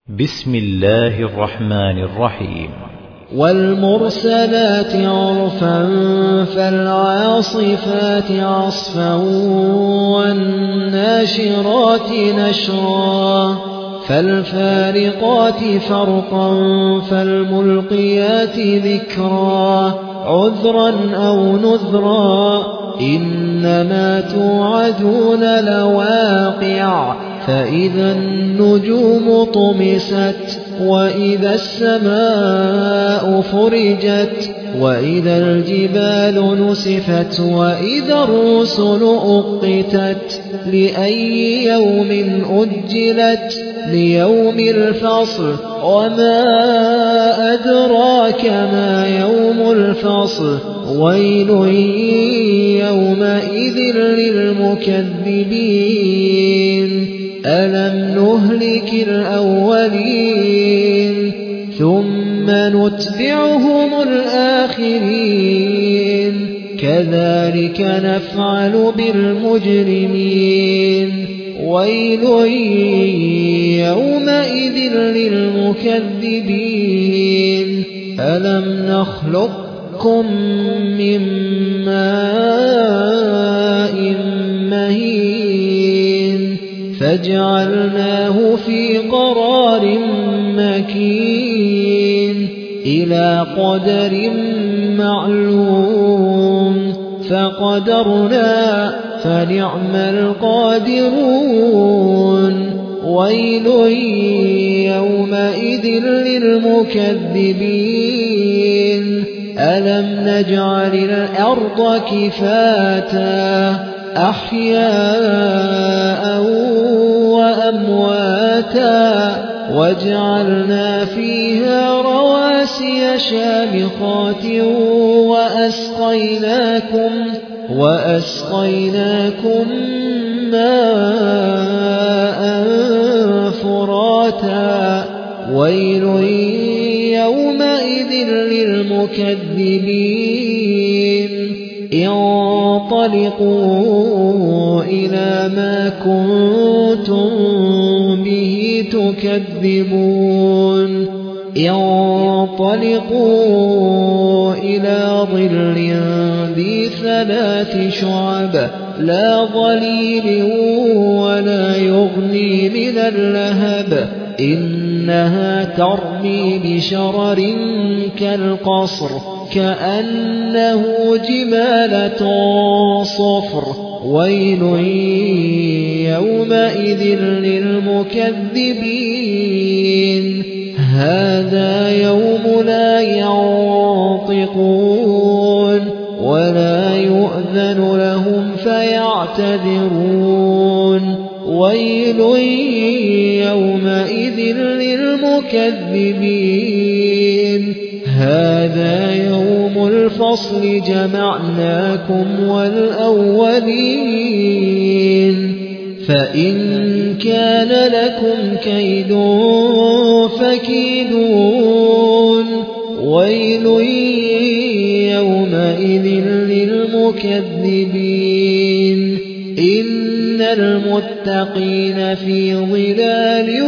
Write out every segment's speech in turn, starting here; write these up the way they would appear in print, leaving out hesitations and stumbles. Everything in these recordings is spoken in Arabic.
بسم الله الرحمن الرحيم. والمرسلات عرفا فالعاصفات عصفا والناشرات نشرا فالفارقات فرقا فالملقيات ذكرا عذرا أو نذرا إنما توعدون لواقع فإذا النجوم طمست وإذا السماء فرجت وإذا الجبال نسفت وإذا الرسل أقتت لأي يوم أجلت ليوم الفصل وما أدراك ما يوم الفصل ويل يومئذ للمكذبين ألم نهلك الأولين ثم نتبعهم الآخرين كذلك نفعل بالمجرمين ويل يومئذ للمكذبين ألم نخلقكم من ماء مهين فجعلناه في قرار مكين إلى قدر معلوم فقدرنا فنعم القادرون ويل يومئذ للمكذبين ألم نجعل الأرض كفاتا أحياء وأمواتا وجعلنا فيها رواسي شامخات وأسقيناكم ماء فراتا ويل يومئذ للمكذبين انطلقوا إلى ما كنتم به تكذبون انطلقوا إلى ظل ذي 3 شعب لا ظليل ولا يغني من اللهب إنها ترمي بشرر كالقصر كأنه جمالة صفر ويل يومئذ للمكذبين هذا يوم لا ينطقون ولا يؤذن لهم فيعتذرون ويل يومئذ للمكذبين هذا يوم الفصل جمعناكم والأولين فإن كان لكم كيد فكيدون ويل يومئذ للمكذبين إن المتقين في ظلال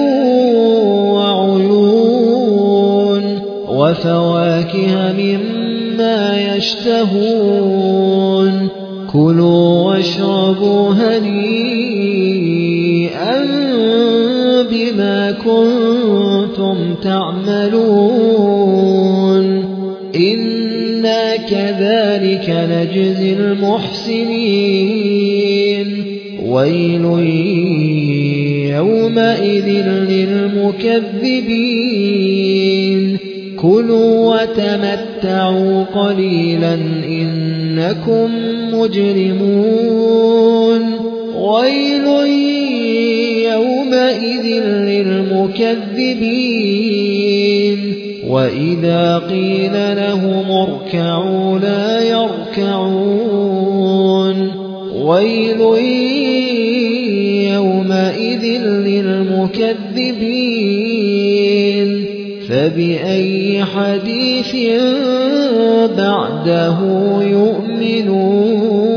وعيون وفواكه مما يشتهون كلوا واشربوا هنيئا بما كنتم تعملون إنا كذلك نجزي المحسنين ويل يومئذ للمكذبين كلوا وتمتعوا قليلا إنكم مجرمون ويل يومئذ للمكذبين وإذا قيل لهم اركعوا لا يركعون ويل يومئذ للمكذبين فبأي حديث بعده يؤمنون